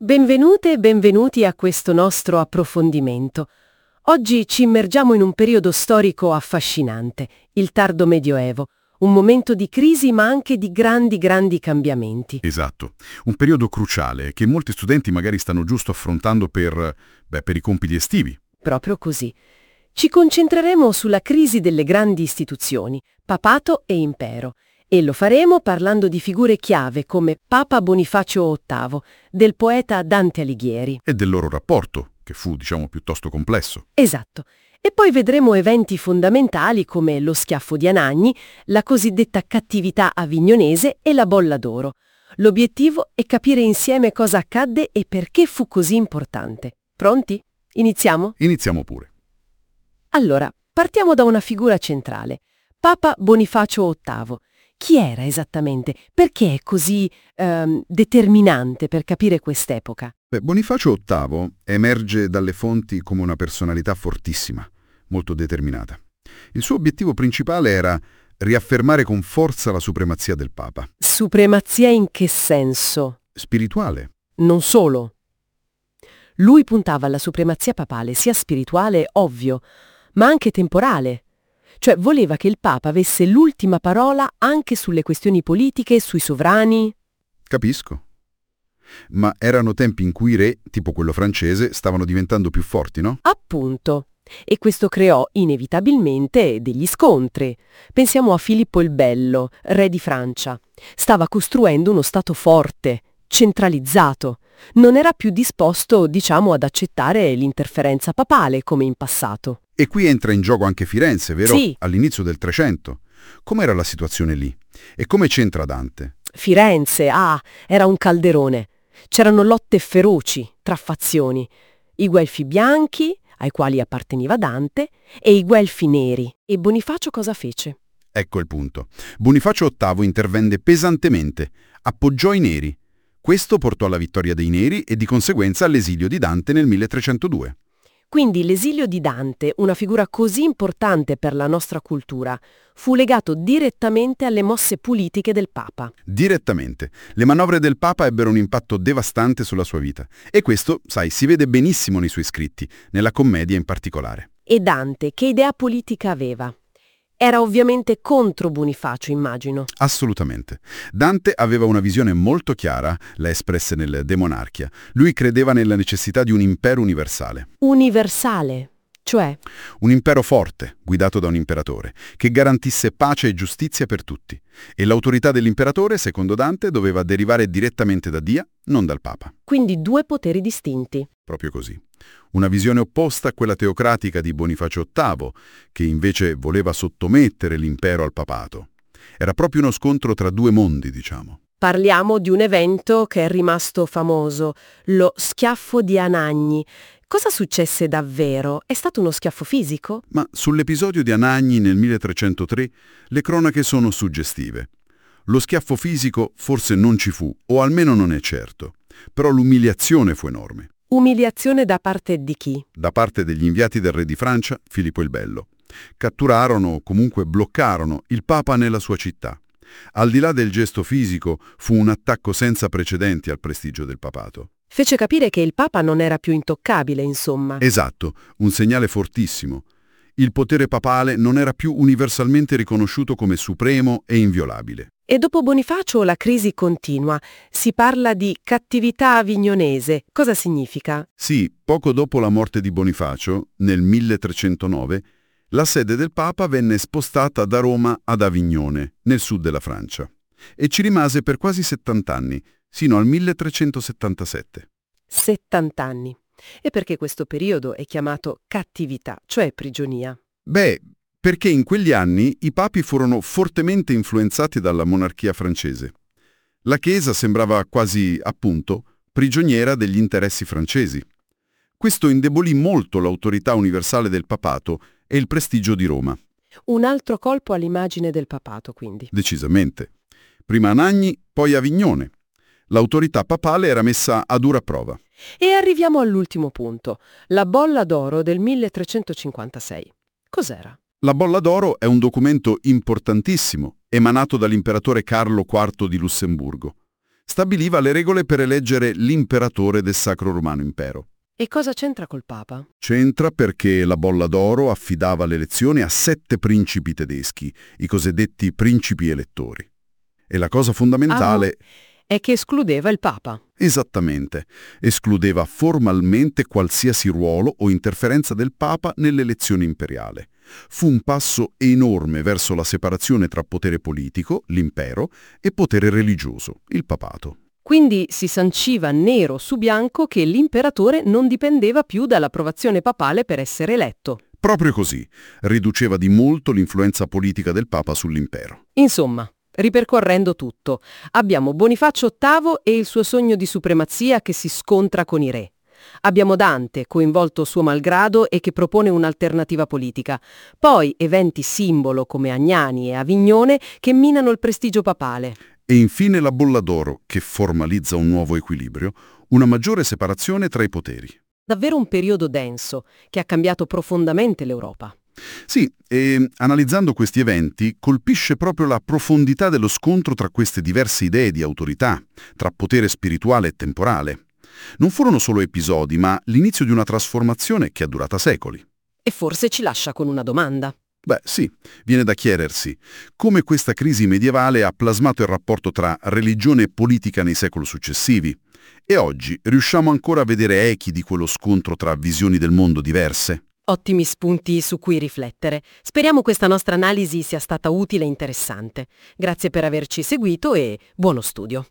Benvenute e benvenuti a questo nostro approfondimento. Oggi ci immergiamo in un periodo storico affascinante, il tardo Medioevo, un momento di crisi ma anche di grandi cambiamenti. Esatto, un periodo cruciale che molti studenti magari stanno giusto affrontando per i compiti estivi. Proprio così. Ci concentreremo sulla crisi delle grandi istituzioni, papato e impero, e lo faremo parlando di figure chiave come Papa Bonifacio VIII, del poeta Dante Alighieri. E del loro rapporto, che fu, piuttosto complesso. Esatto. E poi vedremo eventi fondamentali come lo schiaffo di Anagni, la cosiddetta cattività avignonese e la bolla d'oro. L'obiettivo è capire insieme cosa accadde e perché fu così importante. Pronti? Iniziamo? Iniziamo pure. Allora, partiamo da una figura centrale, Papa Bonifacio VIII. Chi era esattamente? Perché è così determinante per capire quest'epoca? Bonifacio VIII emerge dalle fonti come una personalità fortissima, molto determinata. Il suo obiettivo principale era riaffermare con forza la supremazia del Papa. Supremazia in che senso? Spirituale. Non solo. Lui puntava alla supremazia papale sia spirituale, ovvio, ma anche temporale. Cioè voleva che il Papa avesse l'ultima parola anche sulle questioni politiche e sui sovrani. Capisco. Ma erano tempi in cui i re, tipo quello francese, stavano diventando più forti, no? Appunto. E questo creò inevitabilmente degli scontri. Pensiamo a Filippo il Bello, re di Francia. Stava costruendo uno stato forte, centralizzato. Non era più disposto, ad accettare l'interferenza papale come in passato. E qui entra in gioco anche Firenze, vero? Sì. All'inizio del Trecento. Com'era la situazione lì? E come c'entra Dante? Firenze, era un calderone. C'erano lotte feroci tra fazioni. I Guelfi bianchi, ai quali apparteneva Dante, e i Guelfi neri. E Bonifacio cosa fece? Ecco il punto. Bonifacio VIII intervenne pesantemente, appoggiò i neri. Questo portò alla vittoria dei neri e di conseguenza all'esilio di Dante nel 1302. Quindi l'esilio di Dante, una figura così importante per la nostra cultura, fu legato direttamente alle mosse politiche del Papa. Direttamente. Le manovre del Papa ebbero un impatto devastante sulla sua vita. E questo, si vede benissimo nei suoi scritti, nella commedia in particolare. E Dante, che idea politica aveva? Era ovviamente contro Bonifacio, immagino. Assolutamente. Dante aveva una visione molto chiara, la espresse nel De Monarchia. Lui credeva nella necessità di un impero universale. Universale, cioè? Un impero forte, guidato da un imperatore, che garantisse pace e giustizia per tutti. E l'autorità dell'imperatore, secondo Dante, doveva derivare direttamente da Dio, non dal Papa. Quindi due poteri distinti. Proprio così. Una visione opposta a quella teocratica di Bonifacio VIII, che invece voleva sottomettere l'impero al papato. Era proprio uno scontro tra due mondi, diciamo. Parliamo di un evento che è rimasto famoso, lo schiaffo di Anagni. Cosa successe davvero? È stato uno schiaffo fisico? Ma sull'episodio di Anagni nel 1303 le cronache sono suggestive. Lo schiaffo fisico forse non ci fu, o almeno non è certo, però l'umiliazione fu enorme. Umiliazione da parte di chi? Da parte degli inviati del re di Francia, Filippo il Bello. Catturarono o comunque bloccarono il Papa nella sua città. Al di là del gesto fisico, fu un attacco senza precedenti al prestigio del papato. Fece capire che il Papa non era più intoccabile, insomma. Esatto, un segnale fortissimo. Il potere papale non era più universalmente riconosciuto come supremo e inviolabile. E dopo Bonifacio la crisi continua. Si parla di cattività avignonese. Cosa significa? Sì, poco dopo la morte di Bonifacio, nel 1309, la sede del Papa venne spostata da Roma ad Avignone, nel sud della Francia, e ci rimase per quasi 70 anni, sino al 1377. 70 anni. E perché questo periodo è chiamato cattività, cioè prigionia? Perché in quegli anni i papi furono fortemente influenzati dalla monarchia francese. La Chiesa sembrava quasi, appunto, prigioniera degli interessi francesi. Questo indebolì molto l'autorità universale del papato e il prestigio di Roma. Un altro colpo all'immagine del papato, quindi. Decisamente. Prima Anagni, poi Avignone. L'autorità papale era messa a dura prova. E arriviamo all'ultimo punto, la bolla d'oro del 1356. Cos'era? La bolla d'oro è un documento importantissimo, emanato dall'imperatore Carlo IV di Lussemburgo. Stabiliva le regole per eleggere l'imperatore del Sacro Romano Impero. E cosa c'entra col Papa? C'entra perché la Bolla d'Oro affidava l'elezione a 7 principi tedeschi, i cosiddetti principi elettori. E la cosa fondamentale... È che escludeva il Papa. Esattamente. Escludeva formalmente qualsiasi ruolo o interferenza del Papa nell'elezione imperiale. Fu un passo enorme verso la separazione tra potere politico, l'impero, e potere religioso, il papato. Quindi si sanciva nero su bianco che l'imperatore non dipendeva più dall'approvazione papale per essere eletto. Proprio così. Riduceva di molto l'influenza politica del Papa sull'impero. Insomma, ripercorrendo tutto, abbiamo Bonifacio VIII e il suo sogno di supremazia che si scontra con i re. Abbiamo Dante, coinvolto suo malgrado e che propone un'alternativa politica. Poi eventi simbolo come Agnani e Avignone che minano il prestigio papale. E infine la Bolla d'Oro, che formalizza un nuovo equilibrio, una maggiore separazione tra i poteri. Davvero un periodo denso, che ha cambiato profondamente l'Europa. Sì, e analizzando questi eventi colpisce proprio la profondità dello scontro tra queste diverse idee di autorità, tra potere spirituale e temporale. Non furono solo episodi, ma l'inizio di una trasformazione che è durata secoli. E forse ci lascia con una domanda. Beh, sì, viene da chiedersi come questa crisi medievale ha plasmato il rapporto tra religione e politica nei secoli successivi. E oggi riusciamo ancora a vedere echi di quello scontro tra visioni del mondo diverse? Ottimi spunti su cui riflettere. Speriamo questa nostra analisi sia stata utile e interessante. Grazie per averci seguito e buono studio.